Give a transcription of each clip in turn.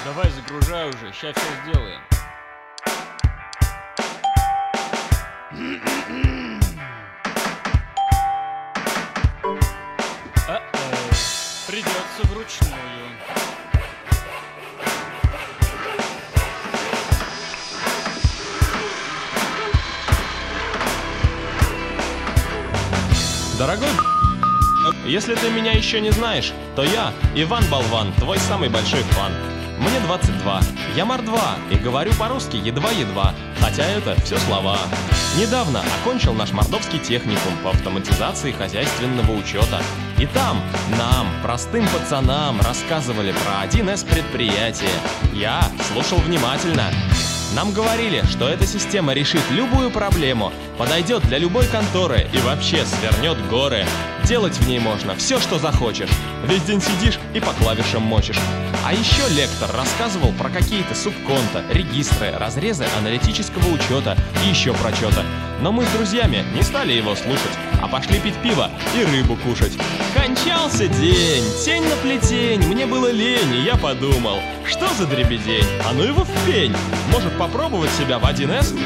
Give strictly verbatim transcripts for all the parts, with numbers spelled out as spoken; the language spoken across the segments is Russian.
Давай загружай уже, сейчас все сделаем. А-о, придется вручную. Дорогой, если ты меня еще не знаешь, то я, Иван Болван, твой самый большой фан. Мне двадцать два, я мордва и говорю по-русски едва-едва, хотя это все слова. Недавно окончил наш мордовский техникум по автоматизации хозяйственного учета. И там нам, простым пацанам, рассказывали про один эс предприятие. Я слушал внимательно. Нам говорили, что эта система решит любую проблему, подойдет для любой конторы и вообще свернет горы. Делать в ней можно все, что захочешь. Весь день сидишь и по клавишам мочишь. А еще лектор рассказывал про какие-то субконта, регистры, разрезы аналитического учета и еще про что-то. Но мы с друзьями не стали его слушать, а пошли пить пиво и рыбу кушать. Кончался день, тень на плетень, мне было лень, и я подумал, что за дребедень, а ну его в пень. Может попробовать себя в один эс?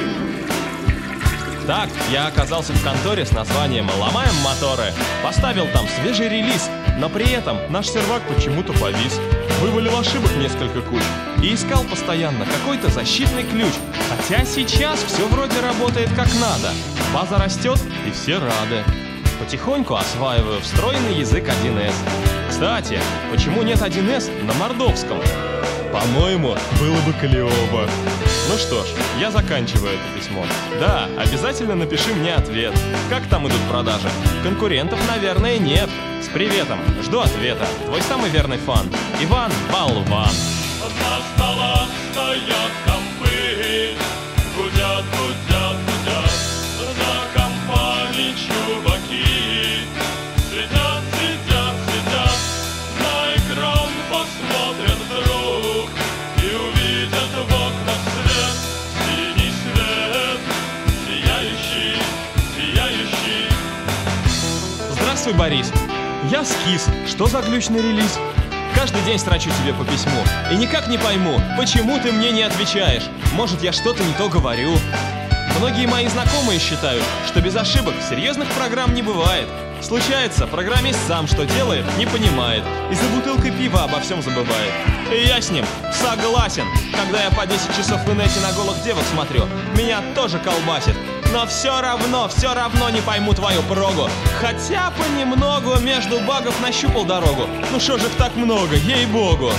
Так, я оказался в конторе с названием «Ломаем моторы». Поставил там свежий релиз, но при этом наш сервак почему-то повис. Вывалил ошибок несколько куч и искал постоянно какой-то защитный ключ. Хотя сейчас все вроде работает как надо. База растет, и все рады. Потихоньку осваиваю встроенный язык один эс. Кстати, почему нет один эс на мордовском? По-моему, было бы клево. Ну что ж, я заканчиваю это письмо. Да, обязательно напиши мне ответ. Как там идут продажи? Конкурентов, наверное, нет. С приветом, жду ответа. Твой самый верный фан, Иван Болван. На столах стоят компы, гудят, гудят, гудят. За компанией чуваки сидят, сидят, сидят. На экран посмотрят вдруг и увидят в окнах свет. Синий свет, сияющий, сияющий. Здравствуй, Борис. Я скис. Что за глючный релиз? Каждый день строчу тебе по письму и никак не пойму, почему ты мне не отвечаешь. Может, я что-то не то говорю. Многие мои знакомые считают, что без ошибок серьезных программ не бывает. Случается, программист сам что делает, не понимает и за бутылкой пива обо всем забывает. И я с ним согласен. Когда я по десять часов в инете на голых девок смотрю, меня тоже колбасит. Но все равно, все равно не пойму твою прогу. Хотя понемногу между багов нащупал дорогу. Ну шо же их так много, ей-богу.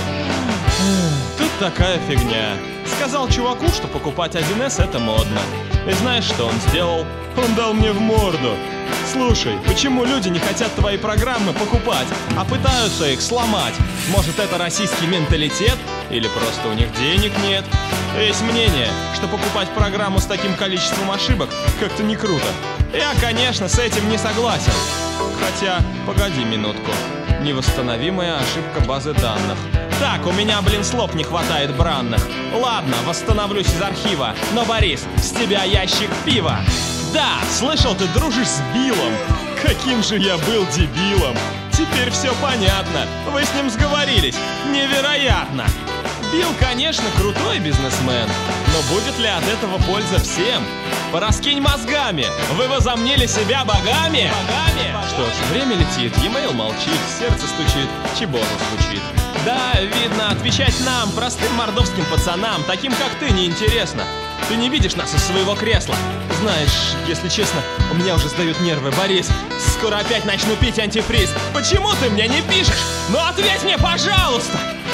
Тут такая фигня. Сказал чуваку, что покупать один эс это модно. И знаешь, что он сделал? Он дал мне в морду. Слушай, почему люди не хотят твои программы покупать, а пытаются их сломать? Может, это российский менталитет? Или просто у них денег нет? Есть мнение, что покупать программу с таким количеством ошибок как-то не круто. Я, конечно, с этим не согласен. Хотя, погоди минутку. Невосстановимая ошибка базы данных. Так, у меня, блин, слов не хватает бранных. Ладно, восстановлюсь из архива. Но, Борис, с тебя ящик пива. Да, слышал, ты дружишь с Биллом. Каким же я был дебилом. Теперь все понятно. Вы с ним сговорились. Невероятно. Билл, конечно, крутой бизнесмен. Но будет ли от этого польза всем? Пораскинь мозгами. Вы возомнили себя богами? Богами? Что ж, время летит, e-mail молчит, сердце стучит, чебоза звучит. Да, видно, отвечать нам, простым мордовским пацанам, таким как ты, неинтересно. Ты не видишь нас из своего кресла. Знаешь, если честно, у меня уже сдают нервы, Борис. Скоро опять начну пить антифриз. Почему ты мне не пишешь? Ну ответь мне, пожалуйста!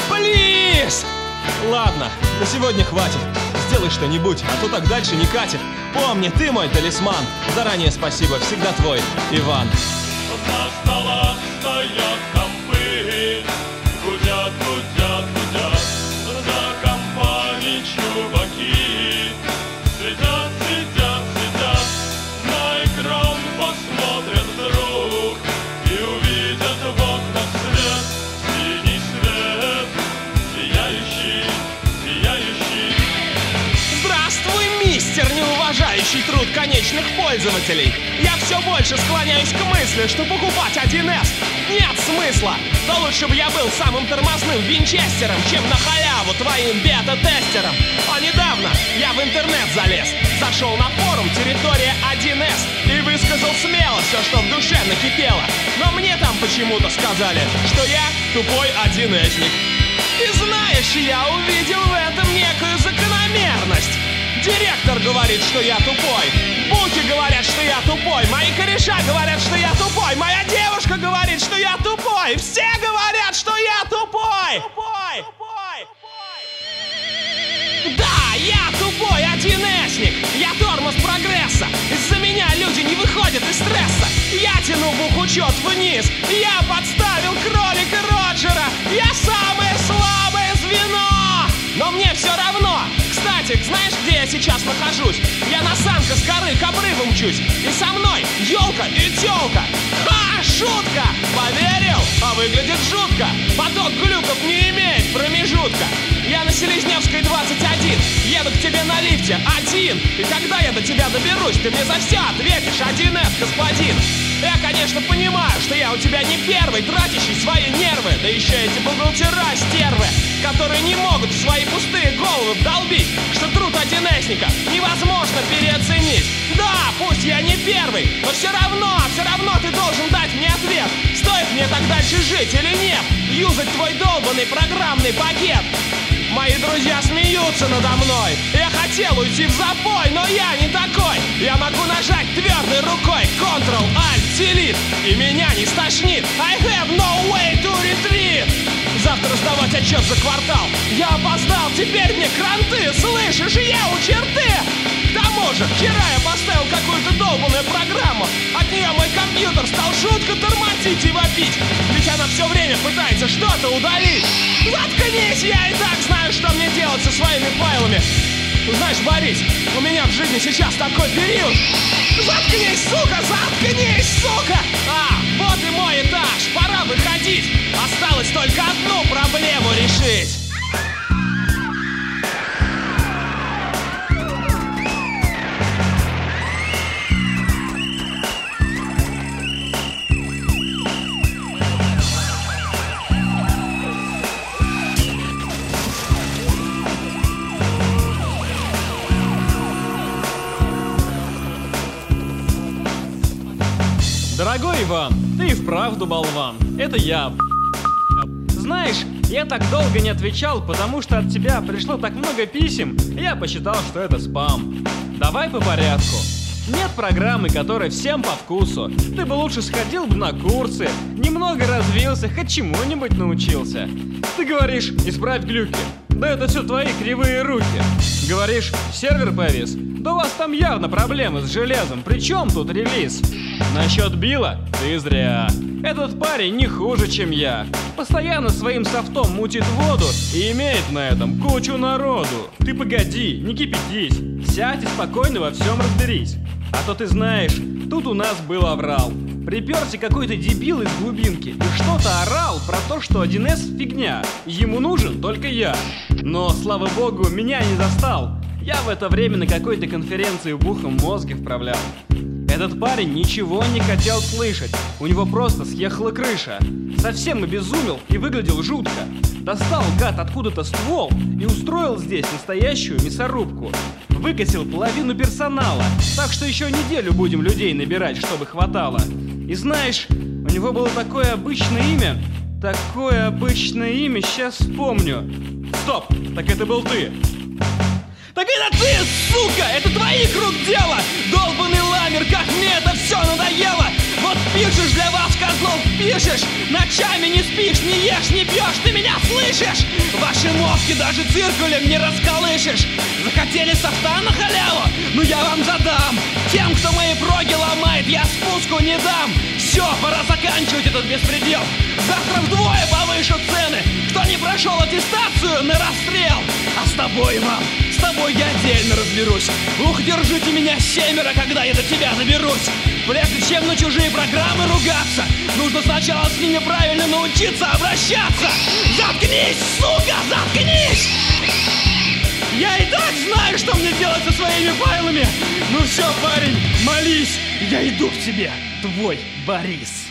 Плиз! Ладно, на сегодня хватит. Сделай что-нибудь, а то так дальше не катит. Помни, ты мой талисман. Заранее спасибо, всегда твой, Иван. На столах стоят компы, гудят, гудят, гудят. За компанией чуваки сидят, сидят, сидят. На экран посмотрят вдруг и увидят в окнах свет. Синий свет, сияющий, сияющий. Здравствуй, мистер, неуважающий труд. труд конечных пользователей. Я все больше склоняюсь к мысли, что покупать один эс нет смысла. То лучше бы я был самым тормозным винчестером, чем на халяву твоим бета-тестером. А недавно я в интернет залез, зашел на форум «Территория один эс» и высказал смело все, что в душе накипело. Но мне там почему-то сказали, что я тупой один эсник. И знаешь, я увидел в этом некую закономерность. Директор говорит, что я тупой. Буки говорят, что я тупой. Мои кореша говорят, что я тупой. Моя девушка говорит, что я тупой. Все говорят, что я тупой. Тупой. Да, я тупой один эсник. Я тормоз прогресса. Из-за меня люди не выходят из стресса. Я тяну бухучет вниз. Я подставил кролика Роджера. Я самое слабое звено. Но мне все равно. Кстати, знаешь, где я сейчас нахожусь? Я на санке с горы к обрыву мчусь. И со мной елка и тёлка. Ха, шутка! Поверил? А выглядит жутко. Поток глюков не имеет промежутка. Я на Селезневской двадцать один. Еду к тебе на лифте один. И когда я до тебя доберусь, ты мне за все ответишь один эс, господин. Я, конечно, понимаю, что я у тебя не первый, тратящий свои нервы. Да еще эти бухгалтера стервы, которые не могут в свои пустые головы вдолбить, что труд один эсника невозможно переоценить. Да, пусть я не первый, но все равно, все равно ты должен дать мне ответ. Стоит мне так дальше жить или нет? Юзать твой долбанный программный пакет. Мои друзья смеются надо мной. Я хотел уйти в запой, но я не такой. Я могу нажать твердой рукой контрол-альт-делит, и меня не стошнит. I have no way to retreat. Завтра сдавать отчет за квартал. Я опоздал, теперь мне кранты. Слышишь, я у черты. К тому же, вчера я поставил какую-то долбанную программу. От нее мой компьютер стал жутко тормозить и вопить. Ведь она все время пытается что-то удалить. Заткнись, я и так знаю, что мне делать со своими файлами. Знаешь, Борис, у меня в жизни сейчас такой период. Заткнись, сука, заткнись, сука! А, вот и мой этаж, пора выходить. Осталось только одну проблему решить. Дорогой Иван, ты и вправду болван. Это я. Знаешь, я так долго не отвечал, потому что от тебя пришло так много писем, и я посчитал, что это спам. Давай по порядку. Нет программы, которая всем по вкусу. Ты бы лучше сходил бы на курсы, немного развился, хоть чему-нибудь научился. Ты говоришь, исправь глюки. Да это все твои кривые руки. Говоришь, сервер повис. Да у вас там явно проблемы с железом. При чем тут релиз? Насчет Билла? Ты зря. Этот парень не хуже, чем я. Постоянно своим софтом мутит воду и имеет на этом кучу народу. Ты погоди, не кипятись. Сядь и спокойно во всем разберись. А то ты знаешь, тут у нас был аврал. Приперся какой-то дебил из глубинки и что-то орал про то, что один эс фигня. Ему нужен только я. Но, слава богу, меня не застал. Я в это время на какой-то конференции бухом мозги вправлял. Этот парень ничего не хотел слышать. У него просто съехала крыша. Совсем обезумел и выглядел жутко. Достал гад откуда-то ствол и устроил здесь настоящую мясорубку. Выкосил половину персонала, так что еще неделю будем людей набирать, чтобы хватало. И знаешь, у него было такое обычное имя. Такое обычное имя, сейчас вспомню. Стоп, так это был ты. Так это ты, сука! Это твоих рук дело! Долбаный ламер, как мне это все надоело! Вот пишешь для вас, козлов, пишешь! Ночами не спишь, не ешь, не пьешь, ты меня слышишь? Ваши мозги даже циркулем не расколышешь! Захотели софта на халяву? Ну я вам задам! Тем, кто мои проги ломает, я спуску не дам! Все, пора заканчивать этот беспредел! Завтра вдвое повышу цены! Кто не прошел аттестацию, на расстрел! А с тобой, мам, с тобой я отдельно разберусь. Ух, держите меня семеро, когда я до тебя доберусь. Прежде чем на чужие программы ругаться, нужно сначала с ними правильно научиться обращаться. Заткнись, сука, заткнись! Я и так знаю, знаешь, что мне делать со своими файлами? Ну все, парень, молись, я иду к тебе, твой Борис.